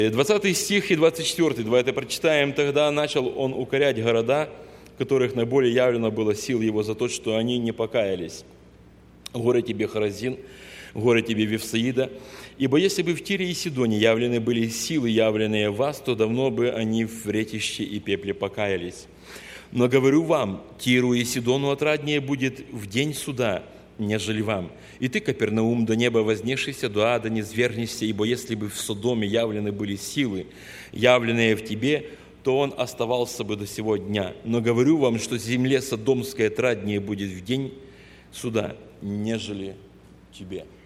20 стих и 24, давайте прочитаем. «Тогда начал он укорять города, в которых наиболее явлено было сил его за то, что они не покаялись. Горе тебе, Хоразин, горе тебе, Вифсаида, ибо если бы в Тире и Сидоне явлены были силы, явленные в вас, то давно бы они в ретище и пепле покаялись. Но говорю вам, Тиру и Сидону отраднее будет в день суда, нежели вам. И ты, Капернаум, до неба вознесшийся, до ада не свергнешься, ибо если бы в Содоме явлены были силы, явленные в тебе, то он оставался бы до сего дня. Но говорю вам, что земле Содомской отраднее будет в день суда, нежели тебе».